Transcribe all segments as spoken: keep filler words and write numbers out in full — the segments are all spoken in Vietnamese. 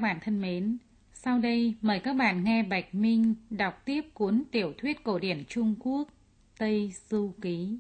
bạn thân mến, sau đây mời các bạn nghe Bạch Minh đọc tiếp cuốn tiểu thuyết cổ điển Trung Quốc Tây Du Ký.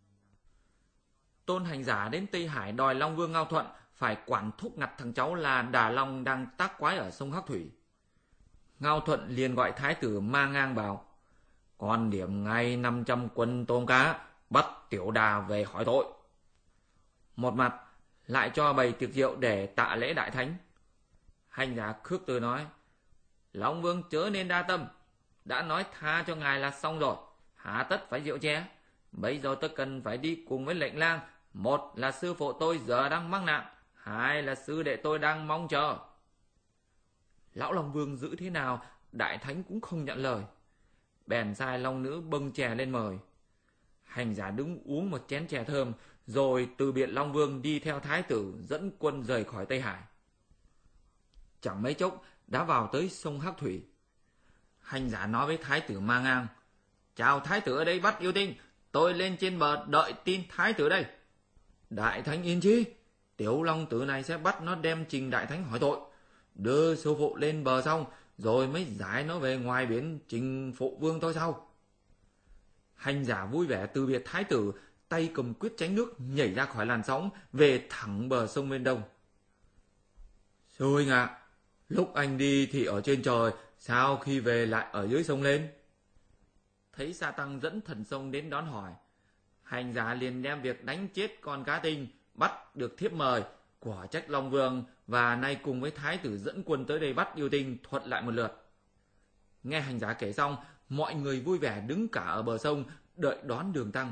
Tôn hành giả đến Tây Hải đòi Long Vương Ngao Thuận phải quản thúc ngặt thằng cháu là Đà Long đang tác quái ở sông Hắc Thủy. Ngao Thuận liền gọi thái tử Ma Ngang bảo: "Con điểm ngay năm trăm quân tôm cá, bắt tiểu Đà về hỏi tội." Một mặt lại cho bày tiệc rượu để tạ lễ đại thánh. Hành giả khước từ nói: "Long Vương chớ nên đa tâm, đã nói tha cho ngài là xong rồi, há tất phải rượu chè. Bây giờ tôi cần phải đi cùng với lệnh lang, một là sư phụ tôi giờ đang mắc nạn, hai là sư đệ tôi đang mong chờ." Lão Long Vương giữ thế nào, đại thánh cũng không nhận lời. Bèn sai long nữ bưng chè lên mời. Hành giả đứng uống một chén chè thơm, rồi từ biệt Long Vương đi theo thái tử dẫn quân rời khỏi Tây Hải. Chẳng mấy chốc đã vào tới sông Hắc Thủy. Hành giả nói với thái tử Ma Ngang: "Chào thái tử ở đây bắt yêu tinh, tôi lên trên bờ đợi tin thái tử đây." Đại thánh yên chi, tiểu long tử này sẽ bắt nó đem trình đại thánh hỏi tội, đưa sư phụ lên bờ xong rồi mới giải nó về ngoài biển trình phụ vương tôi sau. Hành giả vui vẻ từ biệt thái tử, tay cầm quyết tránh nước nhảy ra khỏi làn sóng, về thẳng bờ sông bên đông. "Sư huynh ạ, à, lúc anh đi thì ở trên trời, sao khi về lại ở dưới sông lên?" Thấy Sa Tăng dẫn thần sông đến đón hỏi, hành giả liền đem việc đánh chết con cá tinh, bắt được thiếp mời, quả trách Long Vương, và nay cùng với thái tử dẫn quân tới đây bắt yêu tinh thuật lại một lượt. Nghe hành giả kể xong, mọi người vui vẻ đứng cả ở bờ sông đợi đón đường tăng.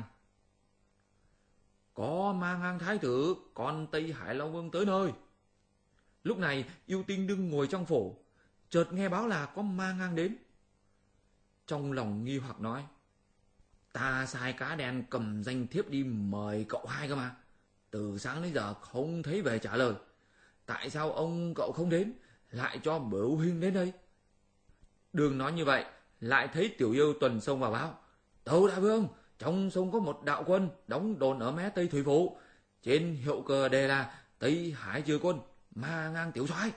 "Có Ma Ngang thái tử, con Tây Hải Long Vương tới nơi." Lúc này yêu tinh đương ngồi trong phủ, chợt nghe báo là có Ma Ngang đến. Trong lòng nghi hoặc nói: "Ta sai cá đen cầm danh thiếp đi mời cậu hai cơ mà, từ sáng đến giờ không thấy về trả lời. Tại sao ông cậu không đến, lại cho Biểu huynh đến đây?" Đường nói như vậy, lại thấy tiểu yêu tuần sông vào báo: "Tâu đại vương, trong sông có một đạo quân đóng đồn ở mé Tây Thủy Phủ, trên hiệu cờ đề là Tây Hải Chư Quân Ma Ngang tiểu soái."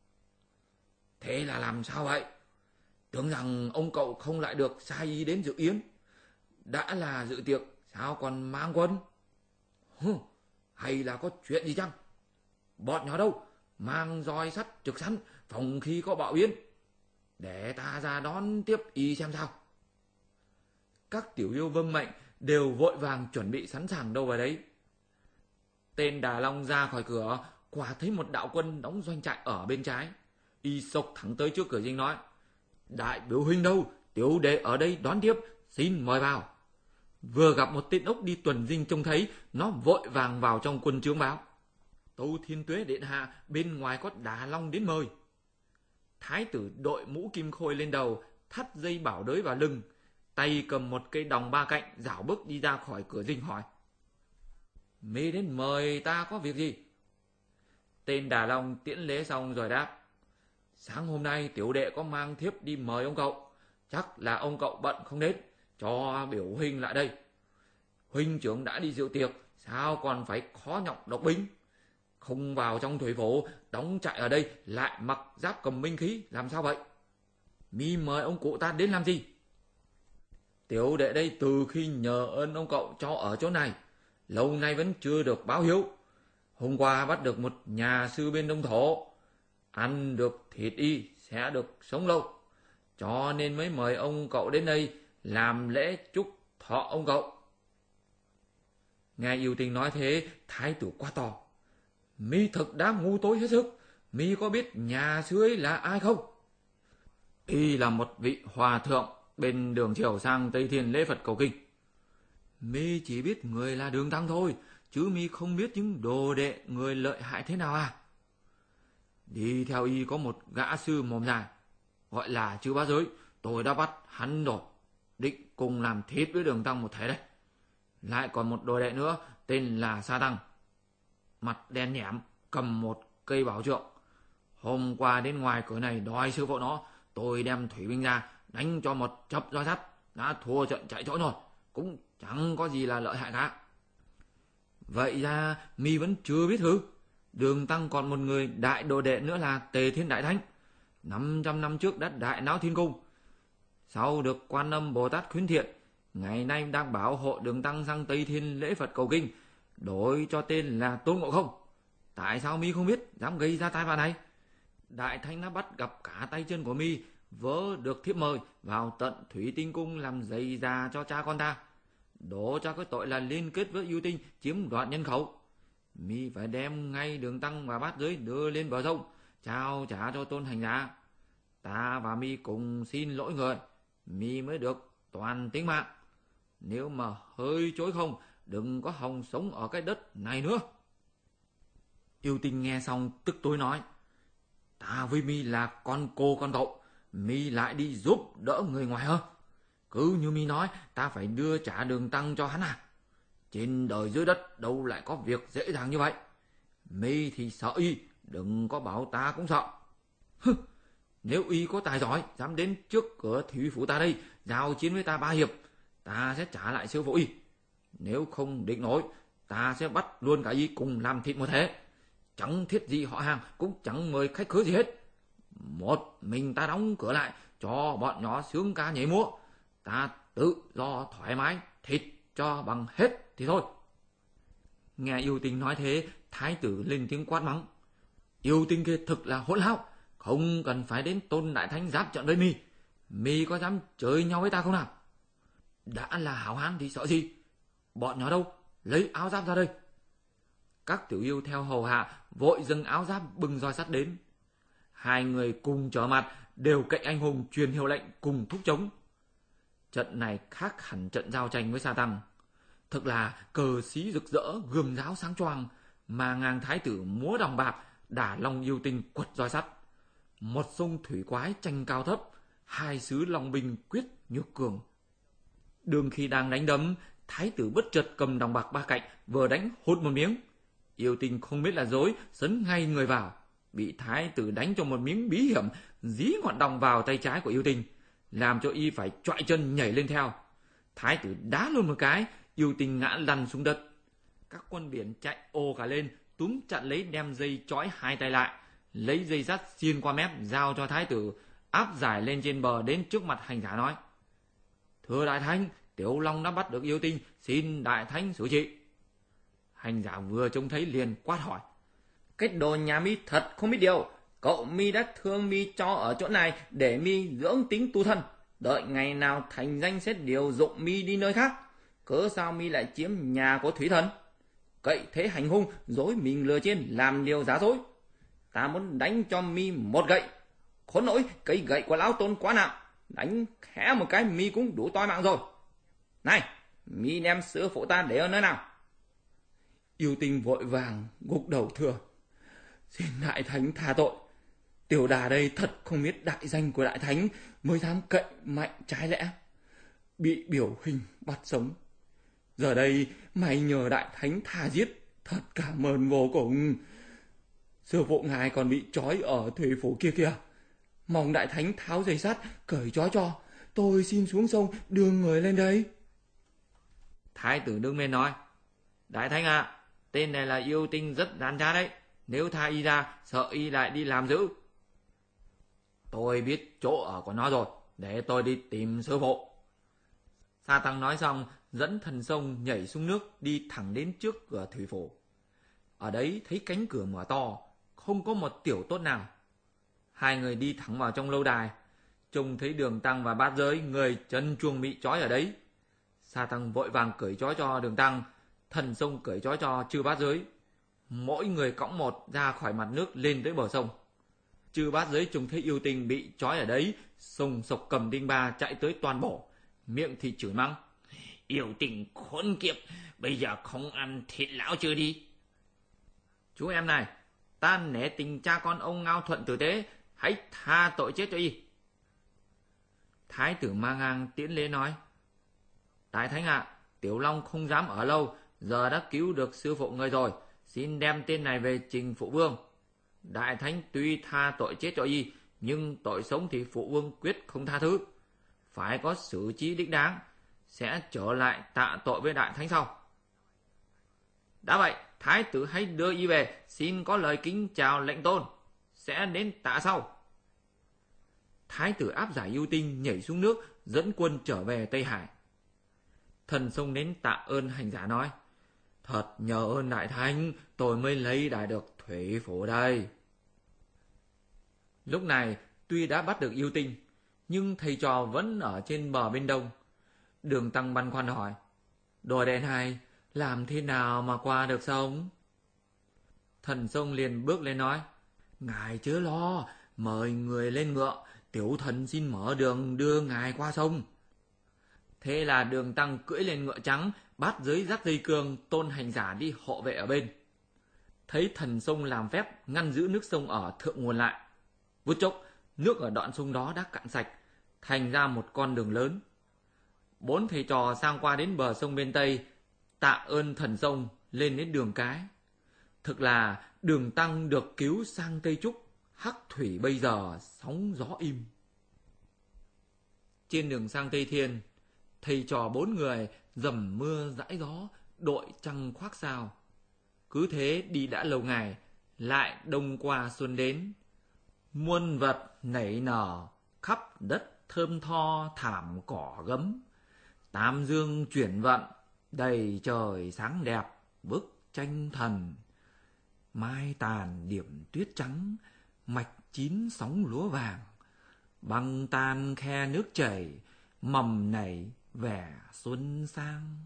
"Thế là làm sao vậy? Tưởng rằng ông cậu không lại được sai ý đến dự yến. Đã là dự tiệc, sao còn mang quân? Hừ, hay là có chuyện gì chăng? Bọn nhỏ đâu, mang roi sắt trực sẵn, phòng khi có bạo biến. Để ta ra đón tiếp y xem sao." Các tiểu yêu vâng mệnh, đều vội vàng chuẩn bị sẵn sàng đâu vào đấy. Tên Đà Long ra khỏi cửa, quả thấy một đạo quân đóng doanh trại ở bên trái. Y xộc thẳng tới trước cửa dinh nói: "Đại biểu huynh đâu, tiểu đệ ở đây đón tiếp, xin mời vào." Vừa gặp một tên ốc đi tuần dinh trông thấy, nó vội vàng vào trong quân trướng báo: "Tâu Thiên Tuế điện hạ, bên ngoài có Đà Long đến mời." Thái tử đội mũ kim khôi lên đầu, thắt dây bảo đới vào lưng, tay cầm một cây đòng ba cạnh, rảo bước đi ra khỏi cửa dinh hỏi: "Mi đến mời ta có việc gì?" Tên Đà Long tiễn lễ xong rồi đáp: "Sáng hôm nay tiểu đệ có mang thiếp đi mời ông cậu, chắc là ông cậu bận không đến, cho biểu huynh lại đây. Huynh trưởng đã đi dự tiệc, sao còn phải khó nhọc độc binh? Không vào trong thủy phủ, đóng trại ở đây, lại mặc giáp cầm binh khí, làm sao vậy? Mi mời ông cụ ta đến làm gì?" "Tiểu đệ đây từ khi nhờ ơn ông cậu cho ở chỗ này, lâu nay vẫn chưa được báo hiếu. Hôm qua bắt được một nhà sư bên Đông Thổ, ăn được thịt y sẽ được sống lâu, cho nên mới mời ông cậu đến đây làm lễ chúc thọ ông cậu." Nghe yêu tinh nói thế, thái tử quá to: "Mi thực đã ngu tối hết sức, mi có biết nhà sư ấy là ai không?" "Y là một vị hòa thượng bên đường triều sang Tây Thiên lễ Phật cầu kinh." "Mi chỉ biết người là Đường Tăng thôi, chứ mi không biết những đồ đệ người lợi hại thế nào à?" "Đi theo y có một gã sư mồm dài, gọi là Chư Bá Giới, tôi đã bắt hắn rồi, định cùng làm thịt với Đường Tăng một thể đây. Lại còn một đồ đệ nữa, tên là Sa Tăng, mặt đen nhẻm, cầm một cây bảo trượng. Hôm qua đến ngoài cửa này đòi sư phụ nó, tôi đem thủy binh ra đánh cho một chập roi sắt, đã thua trận chạy trốn rồi, cũng chẳng có gì là lợi hại cả." "Vậy ra mi vẫn chưa biết hư? Đường Tăng còn một người đại đồ đệ nữa là Tề Thiên Đại Thánh. năm trăm năm trước đã đại náo thiên cung. Sau được Quan Âm Bồ Tát khuyến thiện, ngày nay đang bảo hộ Đường Tăng sang Tây Thiên lễ Phật cầu kinh, đổi cho tên là Tôn Ngộ Không. Tại sao mi không biết, dám gây ra tai vạ này? Đại Thánh đã bắt gặp cả tay chân của mi, vớ được thiếp mời vào tận Thủy Tinh Cung làm giày già cho cha con ta, đổ cho cái tội là liên kết với yêu tinh chiếm đoạt nhân khẩu. Mi phải đem ngay Đường Tăng và Bát Giới đưa lên bờ sông, trao trả cho Tôn hành giả. Ta và mi cùng xin lỗi người, mi mới được toàn tính mạng. Nếu mà hơi chối không, đừng có hòng sống ở cái đất này nữa. Yêu tinh nghe xong tức tối nói: Ta với mi là con cô con cậu, mi lại đi giúp đỡ người ngoài hơn. Cứ như mi nói, ta phải đưa trả Đường Tăng cho hắn à? Trên đời dưới đất đâu lại có việc dễ dàng như vậy. Mi thì sợ y, đừng có bảo ta cũng sợ. Hừ, nếu y có tài giỏi, dám đến trước cửa thủy phủ ta đây, giao chiến với ta ba hiệp, ta sẽ trả lại sư phụ y. Nếu không định nổi, ta sẽ bắt luôn cả y cùng làm thịt một thể. Chẳng thiết gì họ hàng, cũng chẳng mời khách khứa gì hết. Một mình ta đóng cửa lại, cho bọn nhỏ sướng ca nhảy múa. Ta tự do thoải mái, thịt cho bằng hết thì thôi. Nghe yêu tinh nói thế, thái tử lên tiếng quát mắng: Yêu tinh kia thực là hỗn láo, không cần phải đến Tôn Đại Thánh giáp trận với mi. Mi có dám chơi nhau với ta không nào? Đã là hảo hán thì sợ gì? Bọn nhỏ đâu, lấy áo giáp ra đây. Các tiểu yêu theo hầu hạ vội dâng áo giáp bưng roi sắt đến. Hai người cùng trở mặt, đều cạnh anh hùng truyền hiệu lệnh cùng thúc chống. Trận này khác hẳn trận giao tranh với Sa Tăng. Thực là cờ xí rực rỡ, gươm giáo sáng choang, mà ngang thái tử múa đồng bạc, đả long yêu tinh quật roi sắt. Một sông thủy quái tranh cao thấp, hai sứ long binh quyết nhược cường. Đường khi đang đánh đấm, thái tử bất chợt cầm đồng bạc ba cạnh, vừa đánh hốt một miếng. Yêu tinh không biết là dối, sấn ngay người vào, bị thái tử đánh cho một miếng bí hiểm, dí ngọn đồng vào tay trái của yêu tinh, làm cho y phải choại chân nhảy lên theo. Thái tử đá luôn một cái, yêu tinh ngã lăn xuống đất. Các quân biển chạy ồ cả lên, túm chặt lấy, đem dây trói hai tay lại, lấy dây sắt xiên qua mép giao cho thái tử, áp giải lên trên bờ đến trước mặt hành giả nói: Thưa Đại Thánh, Tiểu Long đã bắt được yêu tinh, xin Đại Thánh xử trị. Hành giả vừa trông thấy liền quát hỏi: Cái đồ nhà mi thật không biết điều, cậu mi đã thương mi cho ở chỗ này để mi dưỡng tính tu thân, đợi ngày nào thành danh sẽ điều dụng mi đi nơi khác. Cớ sao mi lại chiếm nhà của thủy thần? Cậy thế hành hung, dối mình lừa trên, làm điều giả dối. Ta muốn đánh cho mi một gậy. Khốn nỗi, cây gậy của lão Tôn quá nặng, đánh khẽ một cái mi cũng đủ toi mạng rồi. Này, mi đem sư phụ ta để ở nơi nào? Yêu tinh vội vàng gục đầu thưa: Xin Đại Thánh tha tội. Tiểu đà đây thật không biết đại danh của Đại Thánh, mới dám cậy mạnh trái lẽ, bị biểu hình bắt sống. Giờ đây mày nhờ Đại Thánh tha giết, thật cảm ơn vô cùng. Sư phụ ngài còn bị trói ở thủy phủ kia kìa, mong Đại Thánh tháo dây sắt cởi trói cho, tôi xin xuống sông đưa người lên đây. Thái tử đứng lên nói: Đại Thánh ạ, à, tên này là yêu tinh rất gian trá đấy, nếu tha y ra, sợ y lại đi làm dữ. Tôi biết chỗ ở của nó rồi, để tôi đi tìm sư phụ. Sa Tăng nói xong, dẫn thần sông nhảy xuống nước, đi thẳng đến trước cửa thủy phủ. Ở đấy thấy cánh cửa mở to, không có một tiểu tốt nào. Hai người đi thẳng vào trong lâu đài, trông thấy Đường Tăng và Bát Giới người chân chuông bị trói ở đấy. Sa Tăng vội vàng cởi trói cho Đường Tăng, thần sông cởi trói cho Chư Bát Giới. Mỗi người cõng một ra khỏi mặt nước lên tới bờ sông. Chư Bát Giới trông thấy yêu tinh bị trói ở đấy, sông sộc cầm đinh ba chạy tới toàn bổ, miệng thì chửi mắng: Yêu tinh khốn kiếp, bây giờ không ăn thịt lão chưa đi. Chú em này, ta nể tình cha con ông Ngao Thuận tử tế, hãy tha tội chết cho y. Thái tử Ma Ngang tiễn lễ nói: Đại Thánh ạ, à, Tiểu Long không dám ở lâu, giờ đã cứu được sư phụ người rồi, xin đem tên này về trình phụ vương. Đại Thánh tuy tha tội chết cho y, nhưng tội sống thì phụ vương quyết không tha thứ, phải có xử trí đích đáng, sẽ trở lại tạ tội với Đại Thánh sau. Đã vậy, thái tử hãy đưa y về, xin có lời kính chào lệnh tôn, sẽ đến tạ sau. Thái tử áp giải yêu tinh nhảy xuống nước, dẫn quân trở về Tây Hải. Thần Sông đến tạ ơn hành giả nói: Thật nhờ ơn đại thánh, tôi mới lấy lại được thủy phủ đây. Lúc này tuy đã bắt được yêu tinh, nhưng thầy trò vẫn ở trên bờ bên đông. Đường Tăng băn khoăn hỏi: Đồ đệ này làm thế nào mà qua được sông? Thần Sông liền bước lên nói: Ngài chớ lo, mời người lên ngựa, tiểu thần xin mở đường đưa ngài qua sông. Thế là Đường Tăng cưỡi lên ngựa trắng, bắt dưới dắt dây cương, tôn hành giả đi hộ vệ ở bên. Thấy Thần Sông làm phép ngăn giữ nước sông ở thượng nguồn lại. Vút chốc, nước ở đoạn sông đó đã cạn sạch, thành ra một con đường lớn. Bốn thầy trò sang qua đến bờ sông bên Tây, tạ ơn Thần Sông, lên đến đường cái. Thực là Đường Tăng được cứu sang Tây Trúc, hắc thủy bây giờ sóng gió im. Trên đường sang Tây Thiên, thầy trò bốn người dầm mưa dãi gió, đội trăng khoác sao. Cứ thế đi đã lâu ngày, lại đông qua xuân đến. Muôn vật nảy nở, khắp đất thơm tho thảm cỏ gấm. Tam dương chuyển vận, đầy trời sáng đẹp, bức tranh thần. Mai tàn điểm tuyết trắng, mạch chín sóng lúa vàng. Băng tan khe nước chảy, mầm nảy vẻ xuân sang.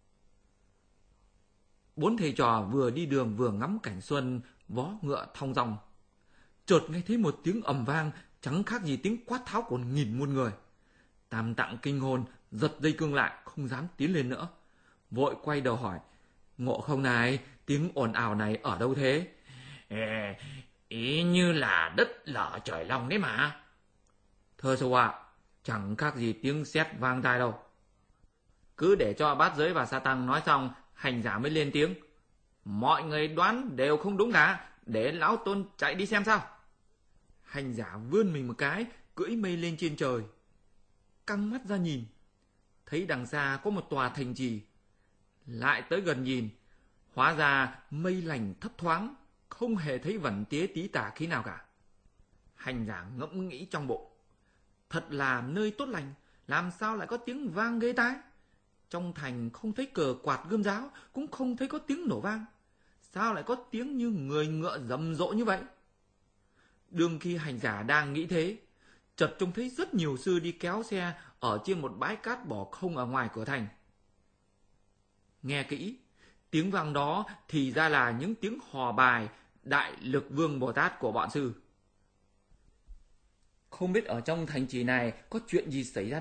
Bốn thầy trò vừa đi đường vừa ngắm cảnh xuân, vó ngựa thong dong. Chợt nghe thấy một tiếng ầm vang, chẳng khác gì tiếng quát tháo của nghìn muôn người. Tam Tạng kinh hồn, giật dây cương lại, không dám tiến lên nữa. Vội quay đầu hỏi: Ngộ không này, tiếng ồn ào này ở đâu thế? Ê, ý như là đất lở trời lòng đấy mà. Thưa sư ạ, chẳng khác gì tiếng sét vang tai đâu. Cứ để cho Bát Giới và Sa Tăng nói xong, hành giả mới lên tiếng: Mọi người đoán đều không đúng cả, để lão tôn chạy đi xem sao. Hành giả vươn mình một cái, cưỡi mây lên trên trời. Căng mắt ra nhìn, thấy đằng xa có một tòa thành trì. Lại tới gần nhìn, hóa ra mây lành thấp thoáng, không hề thấy vẩn tía tí tả khí nào cả. Hành giả ngẫm nghĩ trong bụng: Thật là nơi tốt lành, làm sao lại có tiếng vang ghê tai? Trong thành không thấy cờ quạt gươm giáo, cũng không thấy có tiếng nổ vang. Sao lại có tiếng như người ngựa rầm rộ như vậy? Đương khi hành giả đang nghĩ thế, chợt trông thấy rất nhiều sư đi kéo xe ở trên một bãi cát bỏ không ở ngoài cửa thành. Nghe kỹ, tiếng vang đó thì ra là những tiếng hò bài Đại Lực Vương Bồ Tát của bọn sư. Không biết ở trong thành trì này có chuyện gì xảy ra